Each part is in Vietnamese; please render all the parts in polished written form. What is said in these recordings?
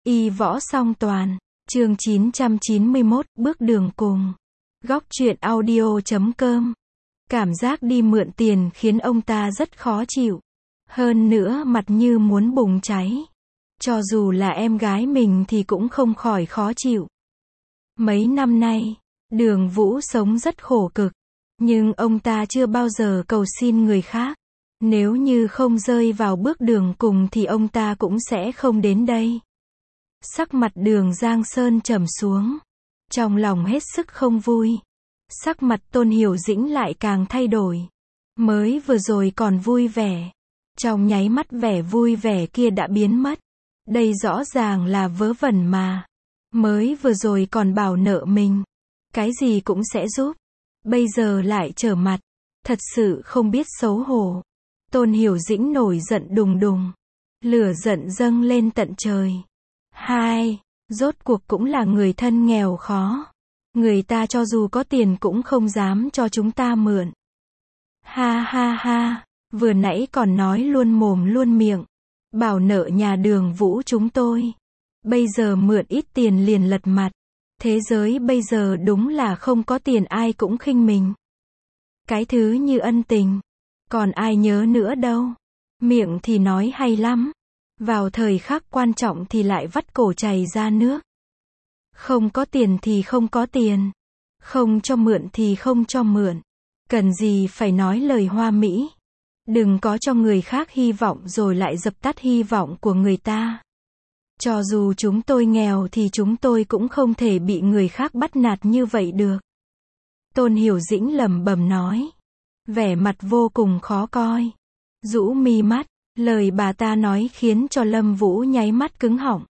Y võ song toàn. Chương 991, bước đường cùng. Góc truyện audio.com. Cảm giác đi mượn tiền khiến ông ta rất khó chịu. Hơn nữa mặt như muốn bùng cháy. Cho dù là em gái mình thì cũng không khỏi khó chịu. Mấy năm nay, Đường Vũ sống rất khổ cực. Nhưng ông ta chưa bao giờ cầu xin người khác. Nếu như không rơi vào bước đường cùng thì ông ta cũng sẽ không đến đây. Sắc mặt Đường Giang Sơn trầm xuống. Trong lòng hết sức không vui. Sắc mặt Tôn Hiểu Dĩnh lại càng thay đổi. Mới vừa rồi còn vui vẻ. Trong nháy mắt vẻ vui vẻ kia đã biến mất. Đây rõ ràng là vớ vẩn mà. Mới vừa rồi còn bảo nợ mình. Cái gì cũng sẽ giúp. Bây giờ lại trở mặt. Thật sự không biết xấu hổ. Tôn Hiểu Dĩnh nổi giận đùng đùng. Lửa giận dâng lên tận trời. Rốt cuộc cũng là người thân nghèo khó. Người ta cho dù có tiền cũng không dám cho chúng ta mượn. Ha, vừa nãy còn nói luôn mồm luôn miệng. Bảo nợ nhà Đường Vũ chúng tôi. Bây giờ mượn ít tiền liền lật mặt. Thế giới bây giờ đúng là không có tiền ai cũng khinh mình. Cái thứ như ân tình. Còn ai nhớ nữa đâu. Miệng thì nói hay lắm. Vào thời khắc quan trọng thì lại vắt cổ chảy ra nước. Không có tiền thì không có tiền. Không cho mượn thì không cho mượn. Cần gì phải nói lời hoa mỹ. Đừng có cho người khác hy vọng rồi lại dập tắt hy vọng của người ta. Cho dù chúng tôi nghèo thì chúng tôi cũng không thể bị người khác bắt nạt như vậy được. Tôn Hiểu Dĩnh lẩm bẩm nói. Vẻ mặt vô cùng khó coi. Rũ mi mắt. Lời bà ta nói khiến cho Lâm Vũ nháy mắt cứng họng.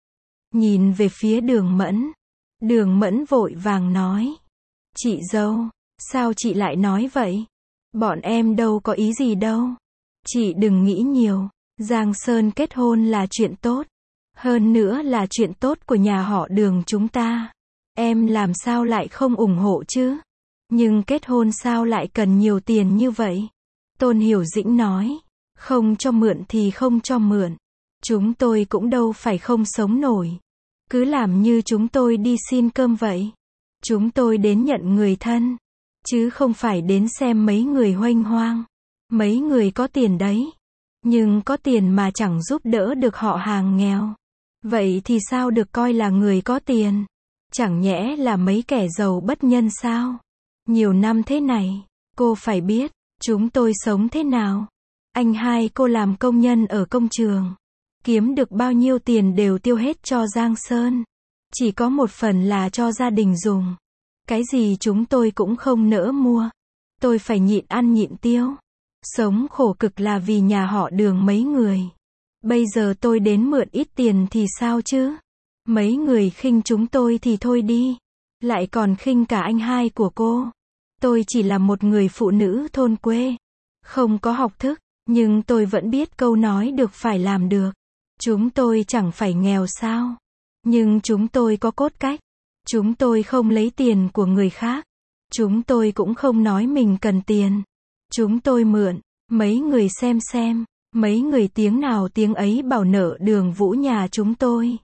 Nhìn về phía Đường Mẫn. Đường Mẫn vội vàng nói. Chị dâu, sao chị lại nói vậy? Bọn em đâu có ý gì đâu. Chị đừng nghĩ nhiều. Giang Sơn kết hôn là chuyện tốt. Hơn nữa là chuyện tốt của nhà họ Đường chúng ta. Em làm sao lại không ủng hộ chứ? Nhưng kết hôn sao lại cần nhiều tiền như vậy? Tôn Hiểu Dĩnh nói. Không cho mượn thì không cho mượn. Chúng tôi cũng đâu phải không sống nổi. Cứ làm như chúng tôi đi xin cơm vậy. Chúng tôi đến nhận người thân. Chứ không phải đến xem mấy người huênh hoang. Mấy người có tiền đấy. Nhưng có tiền mà chẳng giúp đỡ được họ hàng nghèo. Vậy thì sao được coi là người có tiền? Chẳng nhẽ là mấy kẻ giàu bất nhân sao? Nhiều năm thế này, cô phải biết, chúng tôi sống thế nào? Anh hai cô làm công nhân ở công trường. Kiếm được bao nhiêu tiền đều tiêu hết cho Giang Sơn. Chỉ có một phần là cho gia đình dùng. Cái gì chúng tôi cũng không nỡ mua. Tôi phải nhịn ăn nhịn tiêu. Sống khổ cực là vì nhà họ Đường mấy người. Bây giờ tôi đến mượn ít tiền thì sao chứ? Mấy người khinh chúng tôi thì thôi đi. Lại còn khinh cả anh hai của cô. Tôi chỉ là một người phụ nữ thôn quê. Không có học thức. Nhưng tôi vẫn biết câu nói được phải làm được. Chúng tôi chẳng phải nghèo sao. Nhưng chúng tôi có cốt cách. Chúng tôi không lấy tiền của người khác. Chúng tôi cũng không nói mình cần tiền. Chúng tôi mượn. Mấy người xem. Mấy người tiếng nào tiếng ấy bảo nợ Đường Vũ nhà chúng tôi.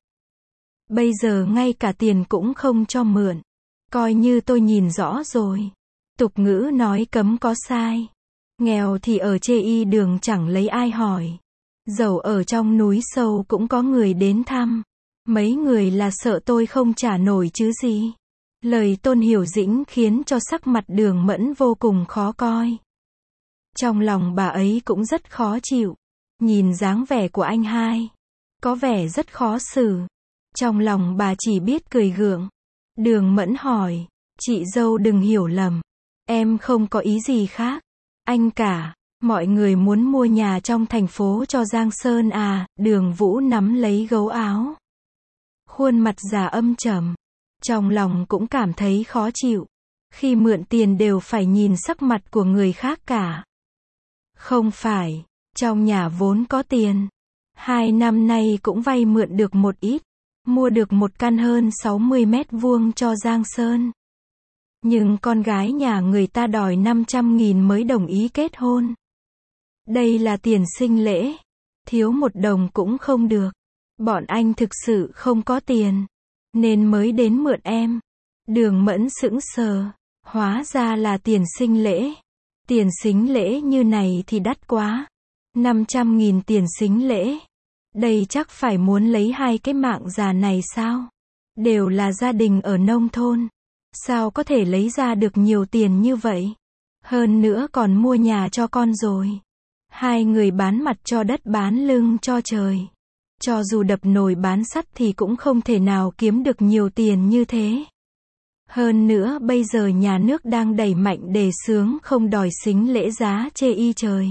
Bây giờ ngay cả tiền cũng không cho mượn. Coi như tôi nhìn rõ rồi. Tục ngữ nói cấm có sai. Nghèo thì ở chê y đường chẳng lấy ai hỏi. Giàu ở trong núi sâu cũng có người đến thăm. Mấy người là sợ tôi không trả nổi chứ gì. Lời Tôn Hiểu Dĩnh khiến cho sắc mặt Đường Mẫn vô cùng khó coi. Trong lòng bà ấy cũng rất khó chịu. Nhìn dáng vẻ của anh hai. Có vẻ rất khó xử. Trong lòng bà chỉ biết cười gượng. Đường Mẫn hỏi. Chị dâu đừng hiểu lầm. Em không có ý gì khác. Anh cả, mọi người muốn mua nhà trong thành phố cho Giang Sơn à? Đường Vũ nắm lấy gấu áo. Khuôn mặt già âm trầm. Trong lòng cũng cảm thấy khó chịu. Khi mượn tiền đều phải nhìn sắc mặt của người khác cả. Không phải, trong nhà vốn có tiền. 2 năm nay cũng vay mượn được một ít. Mua được một căn hơn 60 mét vuông cho Giang Sơn. Nhưng con gái nhà người ta đòi 500.000 mới đồng ý kết hôn. Đây là tiền sinh lễ. Thiếu 1 đồng cũng không được. Bọn anh thực sự không có tiền, nên mới đến mượn em. Đường Mẫn sững sờ, hóa ra là tiền sinh lễ. Tiền sính lễ như này thì đắt quá. 500.000 tiền sính lễ. Đây chắc phải muốn lấy 2 cái mạng già này sao? Đều là gia đình ở nông thôn. Sao có thể lấy ra được nhiều tiền như vậy? Hơn nữa còn mua nhà cho con rồi. 2 người bán mặt cho đất bán lưng cho trời. Cho dù đập nồi bán sắt thì cũng không thể nào kiếm được nhiều tiền như thế. Hơn nữa bây giờ nhà nước đang đẩy mạnh đề xướng không đòi sính lễ giá chê y trời.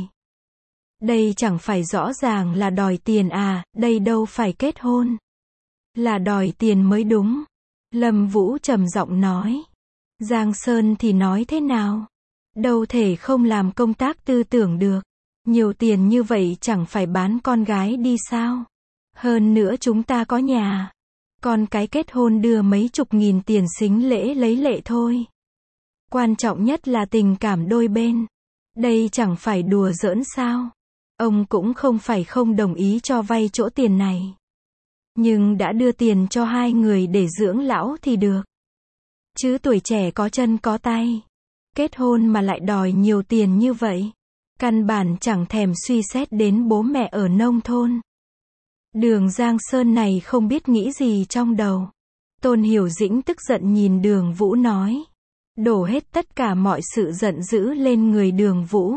Đây chẳng phải rõ ràng là đòi tiền à, đây đâu phải kết hôn. Là đòi tiền mới đúng. Lâm Vũ trầm giọng nói. Giang Sơn thì nói thế nào? Đâu thể không làm công tác tư tưởng được. Nhiều tiền như vậy chẳng phải bán con gái đi sao? Hơn nữa chúng ta có nhà. Còn cái kết hôn đưa mấy chục nghìn tiền sính lễ lấy lệ thôi. Quan trọng nhất là tình cảm đôi bên. Đây chẳng phải đùa giỡn sao? Ông cũng không phải không đồng ý cho vay chỗ tiền này. Nhưng đã đưa tiền cho 2 người để dưỡng lão thì được. Chứ tuổi trẻ có chân có tay. Kết hôn mà lại đòi nhiều tiền như vậy. Căn bản chẳng thèm suy xét đến bố mẹ ở nông thôn. Đường Giang Sơn này không biết nghĩ gì trong đầu. Tôn Hiểu Dĩnh tức giận nhìn Đường Vũ nói. Đổ hết tất cả mọi sự giận dữ lên người Đường Vũ.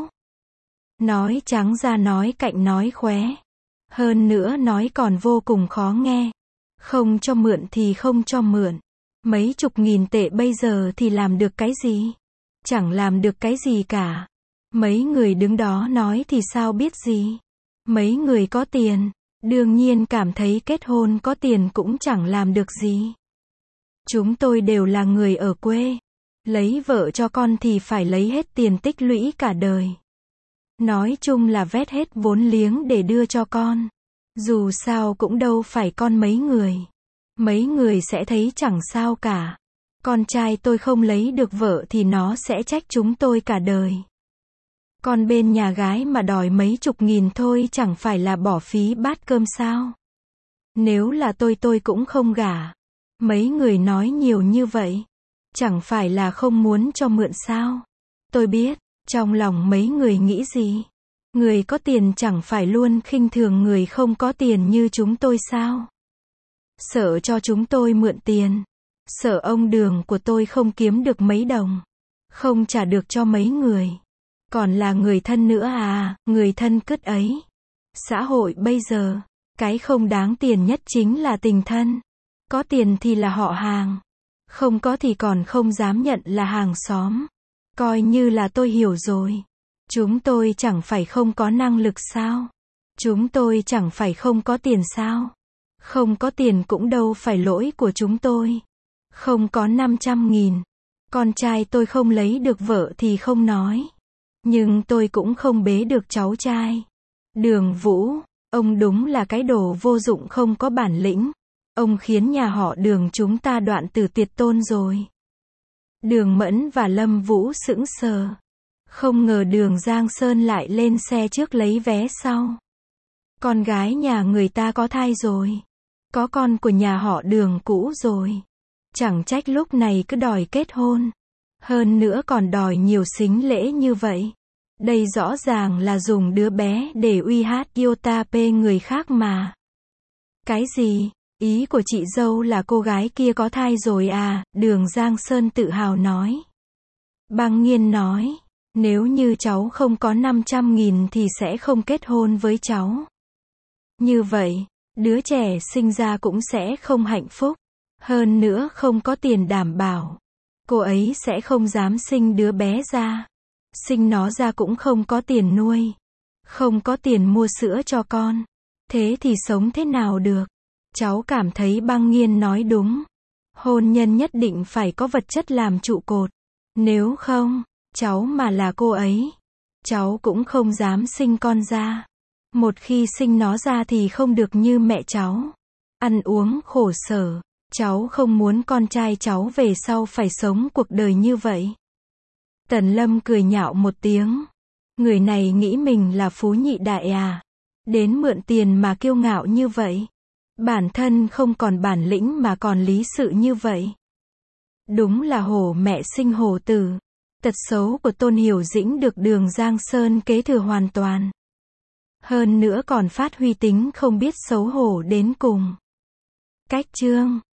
Nói trắng ra nói cạnh nói khóe. Hơn nữa nói còn vô cùng khó nghe. Không cho mượn thì không cho mượn. Mấy chục nghìn tệ bây giờ thì làm được cái gì? Chẳng làm được cái gì cả. Mấy người đứng đó nói thì sao biết gì? Mấy người có tiền, đương nhiên cảm thấy kết hôn có tiền cũng chẳng làm được gì. Chúng tôi đều là người ở quê. Lấy vợ cho con thì phải lấy hết tiền tích lũy cả đời. Nói chung là vét hết vốn liếng để đưa cho con. Dù sao cũng đâu phải con mấy người. Mấy người sẽ thấy chẳng sao cả. Con trai tôi không lấy được vợ thì nó sẽ trách chúng tôi cả đời. Con bên nhà gái mà đòi mấy chục nghìn thôi chẳng phải là bỏ phí bát cơm sao? Nếu là tôi cũng không gả. Mấy người nói nhiều như vậy. Chẳng phải là không muốn cho mượn sao? Tôi biết, trong lòng mấy người nghĩ gì? Người có tiền chẳng phải luôn khinh thường người không có tiền như chúng tôi sao? Sợ cho chúng tôi mượn tiền. Sợ ông Đường của tôi không kiếm được mấy đồng. Không trả được cho mấy người. Còn là người thân nữa à, người thân cứt ấy. Xã hội bây giờ, cái không đáng tiền nhất chính là tình thân. Có tiền thì là họ hàng. Không có thì còn không dám nhận là hàng xóm. Coi như là tôi hiểu rồi. Chúng tôi chẳng phải không có năng lực sao? Chúng tôi chẳng phải không có tiền sao? Không có tiền cũng đâu phải lỗi của chúng tôi. Không có 500.000. Con trai tôi không lấy được vợ thì không nói. Nhưng tôi cũng không bế được cháu trai. Đường Vũ, ông đúng là cái đồ vô dụng không có bản lĩnh. Ông khiến nhà họ Đường chúng ta đoạn tử tuyệt tôn rồi. Đường Mẫn và Lâm Vũ sững sờ. Không ngờ Đường Giang Sơn lại lên xe trước lấy vé sau. Con gái nhà người ta có thai rồi. Có con của nhà họ Đường cũ rồi. Chẳng trách lúc này cứ đòi kết hôn. Hơn nữa còn đòi nhiều sính lễ như vậy. Đây rõ ràng là dùng đứa bé để uy hát iota p người khác mà. Cái gì? Ý của chị dâu là cô gái kia có thai rồi à? Đường Giang Sơn tự hào nói. Băng Nghiên nói. Nếu như cháu không có 500.000 thì sẽ không kết hôn với cháu. Như vậy, đứa trẻ sinh ra cũng sẽ không hạnh phúc. Hơn nữa không có tiền đảm bảo. Cô ấy sẽ không dám sinh đứa bé ra. Sinh nó ra cũng không có tiền nuôi. Không có tiền mua sữa cho con. Thế thì sống thế nào được? Cháu cảm thấy Băng Nghiên nói đúng. Hôn nhân nhất định phải có vật chất làm trụ cột. Nếu không, cháu mà là cô ấy, cháu cũng không dám sinh con ra. Một khi sinh nó ra thì không được như mẹ cháu. Ăn uống khổ sở. Cháu không muốn con trai cháu về sau phải sống cuộc đời như vậy. Tần Lâm cười nhạo một tiếng. Người này nghĩ mình là phú nhị đại à? Đến mượn tiền mà kiêu ngạo như vậy. Bản thân không còn bản lĩnh mà còn lý sự như vậy. Đúng là hổ mẹ sinh hổ tử. Tật xấu của Tôn Hiểu Dĩnh được Đường Giang Sơn kế thừa hoàn toàn. Hơn nữa còn phát huy tính không biết xấu hổ đến cùng. Cách chương